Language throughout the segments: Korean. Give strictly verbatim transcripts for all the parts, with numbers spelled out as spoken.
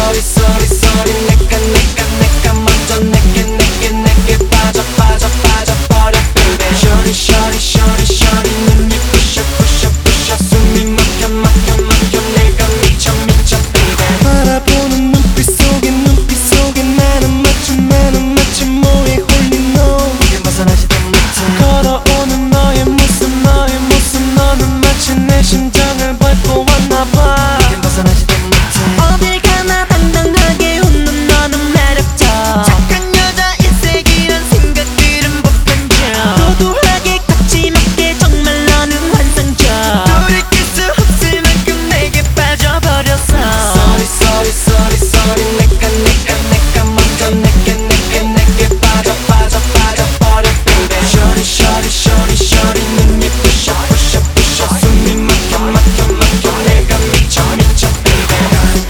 sorry sorry sorry 내가 내가 내가 먼저 내게 내게 내게 빠져 빠져 빠져 버려 baby shorty shorty shorty shorty 눈이 부셔 부셔 부셔 숨이 막혀 막혀 막혀 내가 미쳐 미쳐 baby 바라보는 눈빛 속에 눈빛 속에 나는 마치 나는 마치 뭐에 홀린 너 이게 벗어나지도 못해 걸어오는 너의 모습 너의 모습 너는 마치 내 심장을 밟고 왔나봐 이게 벗어나지도 못해 어딜 가나 당당하게 웃는 너는 매력적 착한 여자 일색이란 생각들은 보편적 도도하게 거침없게 정말 너는 환상적 돌이킬 수 없을 만큼 내게 빠져버렸어 Sorry sorry sorry sorry 내가 내가 내가 먼저 내게 내게 내게 빠져 빠져 빠져 버려 baby Shorty shorty shorty shorty 눈이 부셔 부셔 부셔 숨이 막혀 막혀 막혀 내가 미쳐 미쳐 baby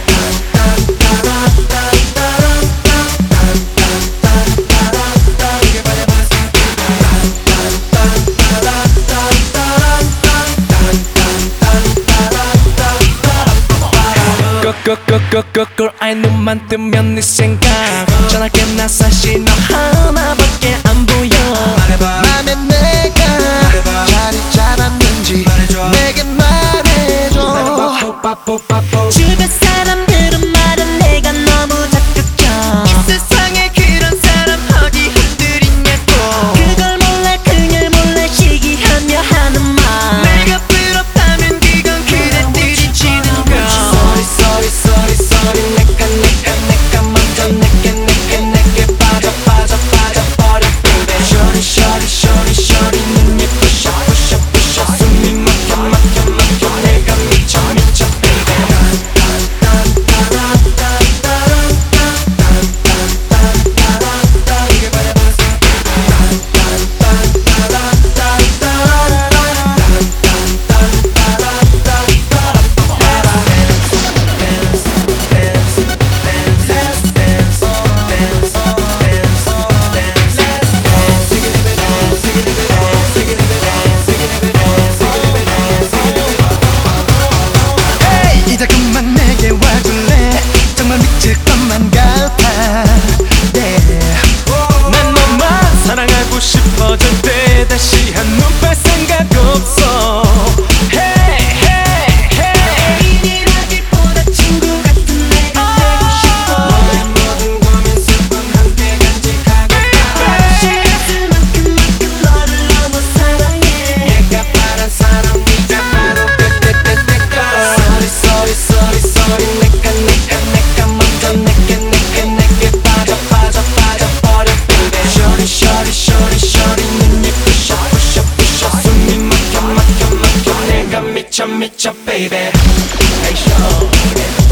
꿀꿀꿀꿀꿀 아이 눈만 뜨면 네 생각 전화게 나 사실 너 하나밖에 안 보여 말해봐 맘에 내가 말해봐. 자리 잡았는지 말해줘 내게 말해줘 주변 사람들은 말은 내가 너무 적극적 이 세상에 그런 사람 어디 흔들리냐고 그걸 몰라 그걸 몰라 시기하며 하는 말 내가 부럽다면 그건 그대 들이치는 거 Sorry sorry sorry sorry 내가 내가 내가 먼저 내게 내게 내게 빠져 빠져 빠져 버려 baby Shorty shorty shorty shorty 눈이 부셔 부셔 부셔 숨이 막혀 막혀 막혀 내가 미쳐 미쳐 baby 이제 그만 내게 와줄래 정말 미칠 것만 같아 yeah. 난 너만 사랑하고 싶어질 때 다시 한눈 팔 생각 없어 hey, hey, hey. 애인이라기보다 친구 같은 내가 되고 싶어 너의 모든 고민 슬픔 함께 간직하고 싶어 시간 쓸 만큼 만큼 너를 너무 사랑해 내가 바란 사람 네가 바로 그때때때가 Sorry sorry sorry sorry 내가 내가 내가 먼저 내게 내게 내게 빠져 빠져 빠져 버려 baby Shorty shorty shorty shorty 눈이 부셔 부셔 부셔 숨이 막혀 막혀 막혀 내가 미쳐 미쳐 baby Hey show